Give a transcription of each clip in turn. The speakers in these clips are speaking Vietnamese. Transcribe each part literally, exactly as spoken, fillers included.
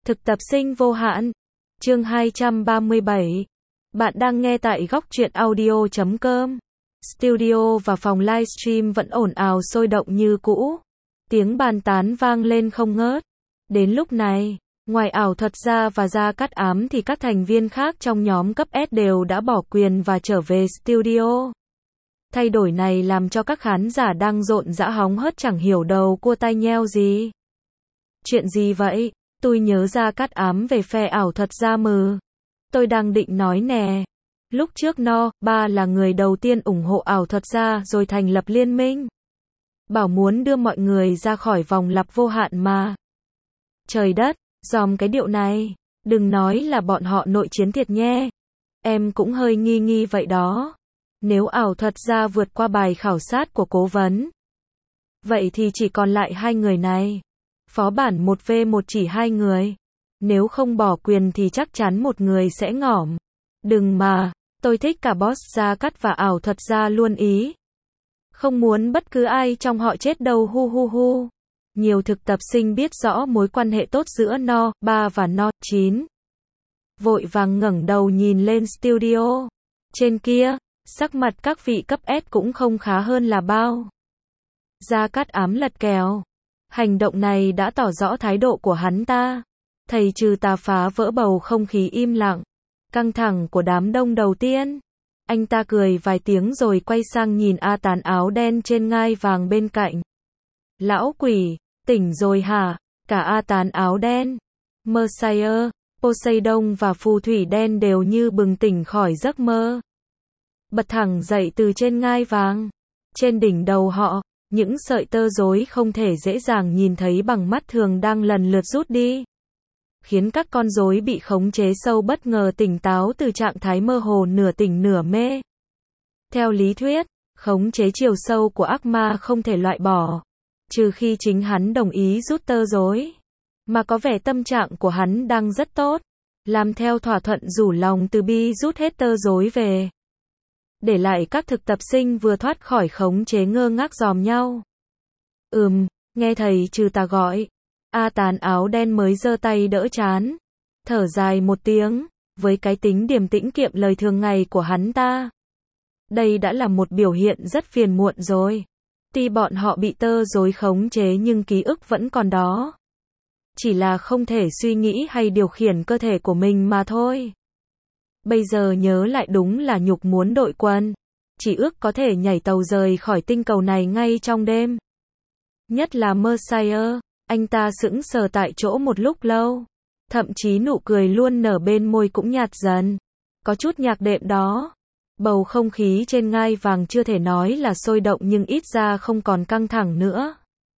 Thực tập sinh vô hạn. Chương hai trăm ba mươi bảy. Bạn đang nghe tại góc truyện audio chấm com. Studio và phòng livestream vẫn ồn ào sôi động như cũ. Tiếng bàn tán vang lên không ngớt. Đến lúc này, ngoài ảo thuật gia và Gia Cát Ám thì các thành viên khác trong nhóm cấp S đều đã bỏ quyền và trở về studio. Thay đổi này làm cho các khán giả đang rộn rã hóng hớt chẳng hiểu đầu cua tai nheo gì. Chuyện gì vậy? Tôi nhớ Gia Cát Ám về phe ảo thuật gia mừ. Tôi đang định nói nè. Lúc trước no, ba là người đầu tiên ủng hộ ảo thuật gia rồi thành lập liên minh. Bảo muốn đưa mọi người ra khỏi vòng lặp vô hạn mà. Trời đất, dòm cái điệu này. Đừng nói là bọn họ nội chiến thiệt nhé. Em cũng hơi nghi nghi vậy đó. Nếu ảo thuật gia vượt qua bài khảo sát của cố vấn. Vậy thì chỉ còn lại hai người này. Phó bản một v một chỉ hai người. Nếu không bỏ quyền thì chắc chắn một người sẽ ngỏm. Đừng mà, tôi thích cả boss Gia Cát và ảo thuật gia luôn ý. Không muốn bất cứ ai trong họ chết đâu hu hu hu. Nhiều thực tập sinh biết rõ mối quan hệ tốt giữa no ba và no chín. Vội vàng ngẩng đầu nhìn lên studio. Trên kia, sắc mặt các vị cấp S cũng không khá hơn là bao. Gia Cát Ám lật kèo. Hành động này đã tỏ rõ thái độ của hắn ta. Thầy trừ tà phá vỡ bầu không khí im lặng, căng thẳng của đám đông đầu tiên. Anh ta cười vài tiếng rồi quay sang nhìn A Tán áo đen trên ngai vàng bên cạnh. Lão quỷ, tỉnh rồi hả? Cả A Tán áo đen, Messiah, Poseidon và phù thủy đen đều như bừng tỉnh khỏi giấc mơ. Bật thẳng dậy từ trên ngai vàng. Trên đỉnh đầu họ, những sợi tơ rối không thể dễ dàng nhìn thấy bằng mắt thường đang lần lượt rút đi. Khiến các con rối bị khống chế sâu bất ngờ tỉnh táo từ trạng thái mơ hồ nửa tỉnh nửa mê. Theo lý thuyết, khống chế chiều sâu của ác ma không thể loại bỏ, trừ khi chính hắn đồng ý rút tơ rối. Mà có vẻ tâm trạng của hắn đang rất tốt, làm theo thỏa thuận rủ lòng từ bi rút hết tơ rối về. Để lại các thực tập sinh vừa thoát khỏi khống chế ngơ ngác dòm nhau. Ừm, nghe thầy trừ tà gọi. A Tán áo đen mới giơ tay đỡ trán. Thở dài một tiếng, với cái tính điềm tĩnh kiệm lời thường ngày của hắn ta. Đây đã là một biểu hiện rất phiền muộn rồi. Tuy bọn họ bị tơ rối khống chế nhưng ký ức vẫn còn đó. Chỉ là không thể suy nghĩ hay điều khiển cơ thể của mình mà thôi. Bây giờ nhớ lại đúng là nhục muốn đội quân. Chỉ ước có thể nhảy tàu rời khỏi tinh cầu này ngay trong đêm. Nhất là Messiah, anh ta sững sờ tại chỗ một lúc lâu. Thậm chí nụ cười luôn nở bên môi cũng nhạt dần. Có chút nhạc đệm đó. Bầu không khí trên ngai vàng chưa thể nói là sôi động nhưng ít ra không còn căng thẳng nữa.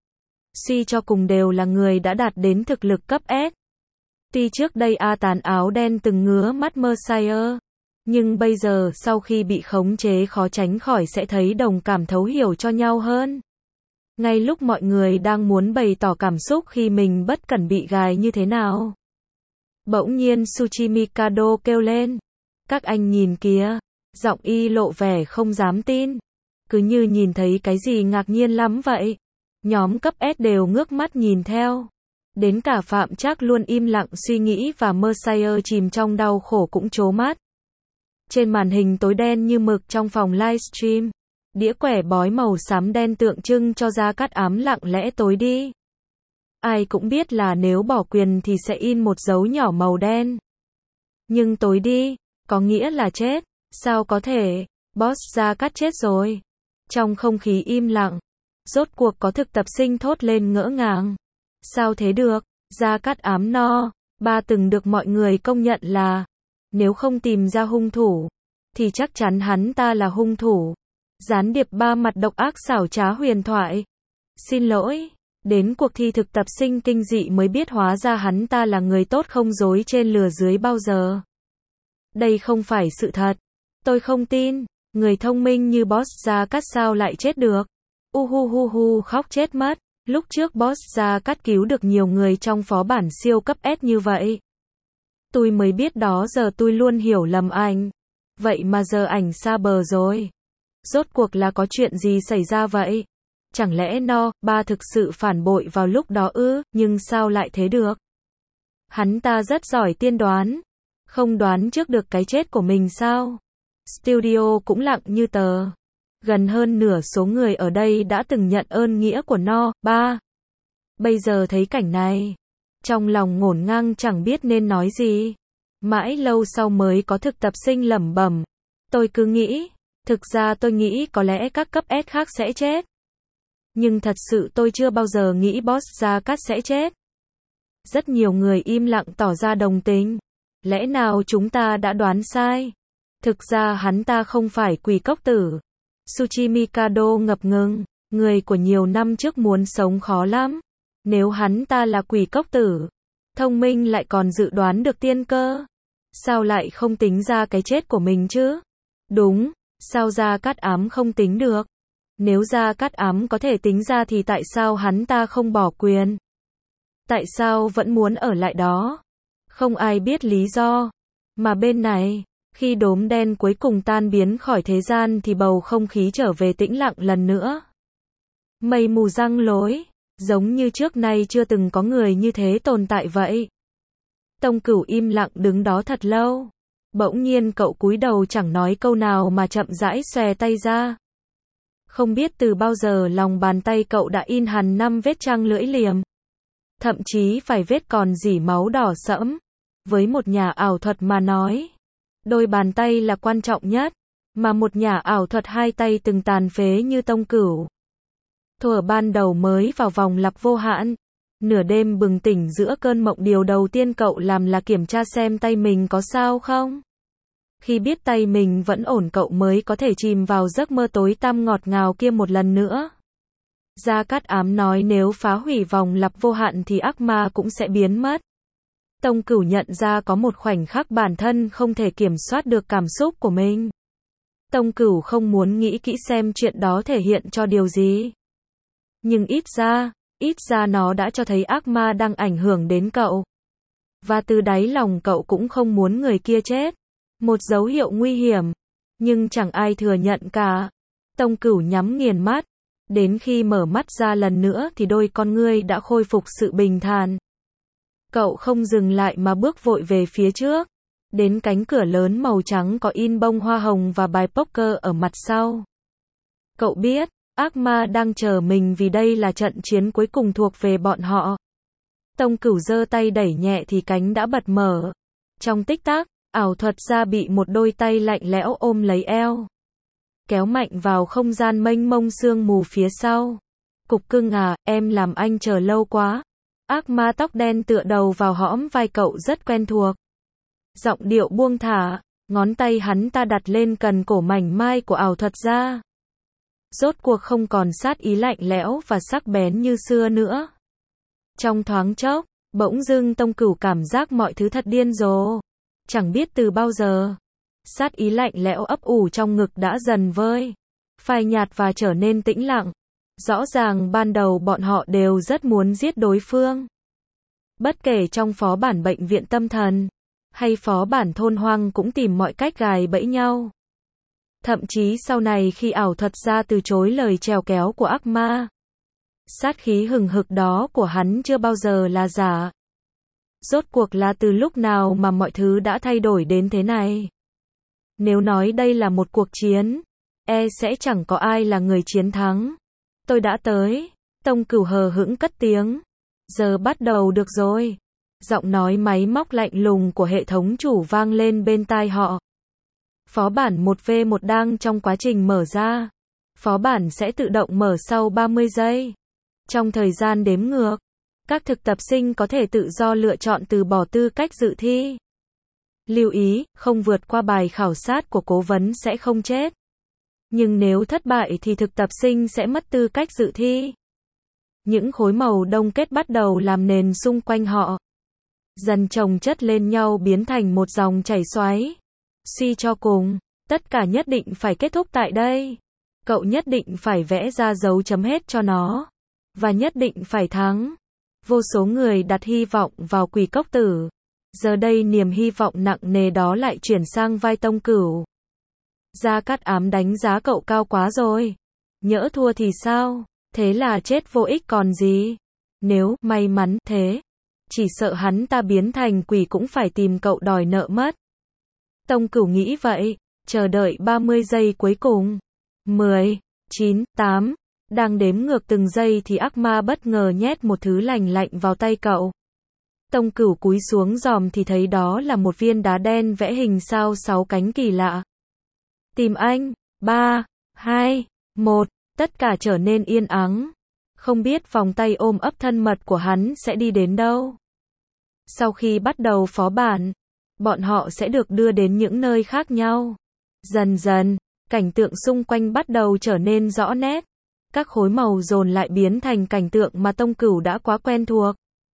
Suy cho cùng đều là người đã đạt đến thực lực cấp S. Tuy trước đây A Tán áo đen từng ngứa mắt Messiah, nhưng bây giờ sau khi bị khống chế khó tránh khỏi sẽ thấy đồng cảm thấu hiểu cho nhau hơn. Ngay lúc mọi người đang muốn bày tỏ cảm xúc khi mình bất cẩn bị gài như thế nào. Bỗng nhiên Tsuchimikado kêu lên. Các anh nhìn kìa, giọng y lộ vẻ không dám tin. Cứ như nhìn thấy cái gì ngạc nhiên lắm vậy. Nhóm cấp S đều ngước mắt nhìn theo. Đến cả Phạm Trác luôn im lặng suy nghĩ và Messiah chìm trong đau khổ cũng trố mắt. Trên màn hình tối đen như mực trong phòng livestream, đĩa quẻ bói màu xám đen tượng trưng cho Gia Cát Ám lặng lẽ tối đi. Ai cũng biết là nếu bỏ quyền thì sẽ in một dấu nhỏ màu đen. Nhưng tối đi, có nghĩa là chết. Sao có thể? Boss Gia Cát chết rồi. Trong không khí im lặng, rốt cuộc có thực tập sinh thốt lên ngỡ ngàng. Sao thế được? Gia Cát Ám no ba từng được mọi người công nhận là, nếu không tìm ra hung thủ, thì chắc chắn hắn ta là hung thủ. Gián điệp ba mặt độc ác xảo trá huyền thoại. Xin lỗi, đến cuộc thi thực tập sinh kinh dị mới biết hóa ra hắn ta là người tốt không dối trên lừa dưới bao giờ. Đây không phải sự thật. Tôi không tin, người thông minh như boss Gia Cát sao lại chết được. Uhu hu hu khóc chết mất. Lúc trước boss Gia Cát cứu được nhiều người trong phó bản siêu cấp S như vậy. Tôi mới biết đó giờ tôi luôn hiểu lầm anh. Vậy mà giờ ảnh xa bờ rồi. Rốt cuộc là có chuyện gì xảy ra vậy? Chẳng lẽ no ba thực sự phản bội vào lúc đó ư? Nhưng sao lại thế được? Hắn ta rất giỏi tiên đoán. Không đoán trước được cái chết của mình sao? Studio cũng lặng như tờ. Gần hơn nửa số người ở đây đã từng nhận ơn nghĩa của nó. Ba. Bây giờ thấy cảnh này, trong lòng ngổn ngang chẳng biết nên nói gì. Mãi lâu sau mới có thực tập sinh lẩm bẩm. Tôi cứ nghĩ, thực ra tôi nghĩ có lẽ các cấp S khác sẽ chết. Nhưng thật sự tôi chưa bao giờ nghĩ Boss Gia Cát sẽ chết. Rất nhiều người im lặng tỏ ra đồng tình. Lẽ nào chúng ta đã đoán sai? Thực ra hắn ta không phải quỷ cốc tử. Tsuchi Mikado ngập ngừng. Người của nhiều năm trước muốn sống khó lắm. Nếu hắn ta là quỷ cốc tử, thông minh lại còn dự đoán được tiên cơ, sao lại không tính ra cái chết của mình chứ? Đúng, sao Gia Cát Ám không tính được? Nếu Gia Cát Ám có thể tính ra thì tại sao hắn ta không bỏ quyền? Tại sao vẫn muốn ở lại đó? Không ai biết lý do. Mà bên này, khi đốm đen cuối cùng tan biến khỏi thế gian thì bầu không khí trở về tĩnh lặng lần nữa. Mây mù răng lối, giống như trước nay chưa từng có người như thế tồn tại vậy. Tông Cửu im lặng đứng đó thật lâu. Bỗng nhiên cậu cúi đầu chẳng nói câu nào mà chậm rãi xòe tay ra. Không biết từ bao giờ lòng bàn tay cậu đã in hằn năm vết trăng lưỡi liềm. Thậm chí vài vết còn rỉ máu đỏ sẫm. Với một nhà ảo thuật mà nói, đôi bàn tay là quan trọng nhất. Mà một nhà ảo thuật hai tay từng tàn phế như Tông Cửu, thuở ban đầu mới vào vòng lặp vô hạn, nửa đêm bừng tỉnh giữa cơn mộng, điều đầu tiên cậu làm là kiểm tra xem tay mình có sao không. Khi biết tay mình vẫn ổn cậu mới có thể chìm vào giấc mơ tối tăm ngọt ngào kia một lần nữa. Gia Cát Ám nói nếu phá hủy vòng lặp vô hạn thì ác ma cũng sẽ biến mất. Tông Cửu nhận ra có một khoảnh khắc bản thân không thể kiểm soát được cảm xúc của mình. Tông Cửu không muốn nghĩ kỹ xem chuyện đó thể hiện cho điều gì. Nhưng ít ra, ít ra nó đã cho thấy ác ma đang ảnh hưởng đến cậu. Và từ đáy lòng cậu cũng không muốn người kia chết. Một dấu hiệu nguy hiểm. Nhưng chẳng ai thừa nhận cả. Tông Cửu nhắm nghiền mắt. Đến khi mở mắt ra lần nữa thì đôi con ngươi đã khôi phục sự bình thản. Cậu không dừng lại mà bước vội về phía trước. Đến cánh cửa lớn màu trắng có in bông hoa hồng và bài poker ở mặt sau. Cậu biết, ác ma đang chờ mình vì đây là trận chiến cuối cùng thuộc về bọn họ. Tông Cửu giơ tay đẩy nhẹ thì cánh đã bật mở. Trong tích tắc, ảo thuật gia bị một đôi tay lạnh lẽo ôm lấy eo. Kéo mạnh vào không gian mênh mông sương mù phía sau. Cục cưng à, em làm anh chờ lâu quá. Ác ma tóc đen tựa đầu vào hõm vai cậu rất quen thuộc. Giọng điệu buông thả, ngón tay hắn ta đặt lên cần cổ mảnh mai của ảo thuật gia. Rốt cuộc không còn sát ý lạnh lẽo và sắc bén như xưa nữa. Trong thoáng chốc, bỗng dưng Tông Cửu cảm giác mọi thứ thật điên rồ. Chẳng biết từ bao giờ, sát ý lạnh lẽo ấp ủ trong ngực đã dần vơi, phai nhạt và trở nên tĩnh lặng. Rõ ràng ban đầu bọn họ đều rất muốn giết đối phương. Bất kể trong phó bản bệnh viện tâm thần, hay phó bản thôn hoang cũng tìm mọi cách gài bẫy nhau. Thậm chí sau này khi ảo thuật gia từ chối lời chèo kéo của ác ma, sát khí hừng hực đó của hắn chưa bao giờ là giả. Rốt cuộc là từ lúc nào mà mọi thứ đã thay đổi đến thế này? Nếu nói đây là một cuộc chiến, e sẽ chẳng có ai là người chiến thắng. Tôi đã tới. Tông Cửu hờ hững cất tiếng. Giờ bắt đầu được rồi. Giọng nói máy móc lạnh lùng của hệ thống chủ vang lên bên tai họ. Phó bản một v một đang trong quá trình mở ra. Phó bản sẽ tự động mở sau ba mươi giây. Trong thời gian đếm ngược, các thực tập sinh có thể tự do lựa chọn từ bỏ tư cách dự thi. Lưu ý, không vượt qua bài khảo sát của cố vấn sẽ không chết. Nhưng nếu thất bại thì thực tập sinh sẽ mất tư cách dự thi. Những khối màu đông kết bắt đầu làm nền xung quanh họ. Dần chồng chất lên nhau biến thành một dòng chảy xoáy. Suy cho cùng, tất cả nhất định phải kết thúc tại đây. Cậu nhất định phải vẽ ra dấu chấm hết cho nó. Và nhất định phải thắng. Vô số người đặt hy vọng vào quỷ cốc tử. Giờ đây niềm hy vọng nặng nề đó lại chuyển sang vai Tông Cửu. Gia Cát Ám đánh giá cậu cao quá rồi. Nhỡ thua thì sao? Thế là chết vô ích còn gì. Nếu may mắn thế, chỉ sợ hắn ta biến thành quỷ cũng phải tìm cậu đòi nợ mất. Tông Cửu nghĩ vậy, chờ đợi ba mươi giây cuối cùng. mười, chín, tám, đang đếm ngược từng giây thì ác ma bất ngờ nhét một thứ lành lạnh vào tay cậu. Tông Cửu cúi xuống dòm thì thấy đó là một viên đá đen vẽ hình sao sáu cánh kỳ lạ. Tìm anh, ba, hai, một, tất cả trở nên yên ắng. Không biết vòng tay ôm ấp thân mật của hắn sẽ đi đến đâu. Sau khi bắt đầu phó bản, bọn họ sẽ được đưa đến những nơi khác nhau. Dần dần, cảnh tượng xung quanh bắt đầu trở nên rõ nét. Các khối màu dồn lại biến thành cảnh tượng mà Tông Cửu đã quá quen thuộc.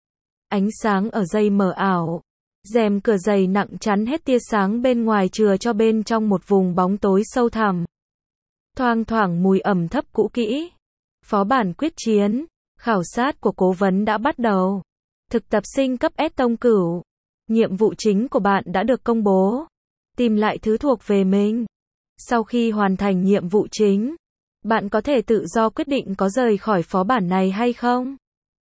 Ánh sáng ở dây mờ ảo. Rèm cửa dày nặng chắn hết tia sáng bên ngoài chừa cho bên trong một vùng bóng tối sâu thẳm. Thoang thoảng mùi ẩm thấp cũ kỹ. Phó bản quyết chiến. Khảo sát của cố vấn đã bắt đầu. Thực tập sinh cấp S Tông Cửu. Nhiệm vụ chính của bạn đã được công bố. Tìm lại thứ thuộc về mình. Sau khi hoàn thành nhiệm vụ chính, bạn có thể tự do quyết định có rời khỏi phó bản này hay không.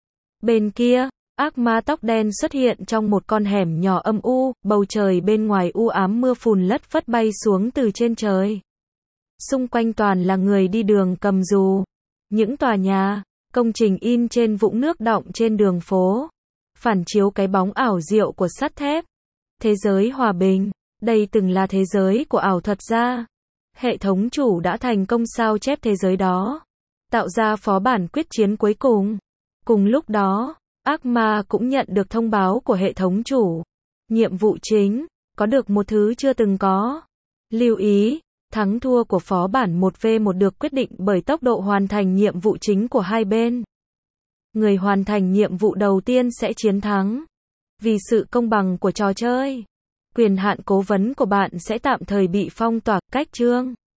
Bên kia, ác ma tóc đen xuất hiện trong một con hẻm nhỏ âm u, bầu trời bên ngoài u ám mưa phùn lất phất bay xuống từ trên trời. Xung quanh toàn là người đi đường cầm dù. Những tòa nhà, công trình in trên vũng nước đọng trên đường phố, phản chiếu cái bóng ảo diệu của sắt thép. Thế giới hòa bình, đây từng là thế giới của ảo thuật gia. Hệ thống chủ đã thành công sao chép thế giới đó, tạo ra phó bản quyết chiến cuối cùng. Cùng lúc đó, ác ma cũng nhận được thông báo của hệ thống chủ. Nhiệm vụ chính, có được một thứ chưa từng có. Lưu ý, thắng thua của phó bản một v một được quyết định bởi tốc độ hoàn thành nhiệm vụ chính của hai bên. Người hoàn thành nhiệm vụ đầu tiên sẽ chiến thắng. Vì sự công bằng của trò chơi, quyền hạn cố vấn của bạn sẽ tạm thời bị phong tỏa. Cách chương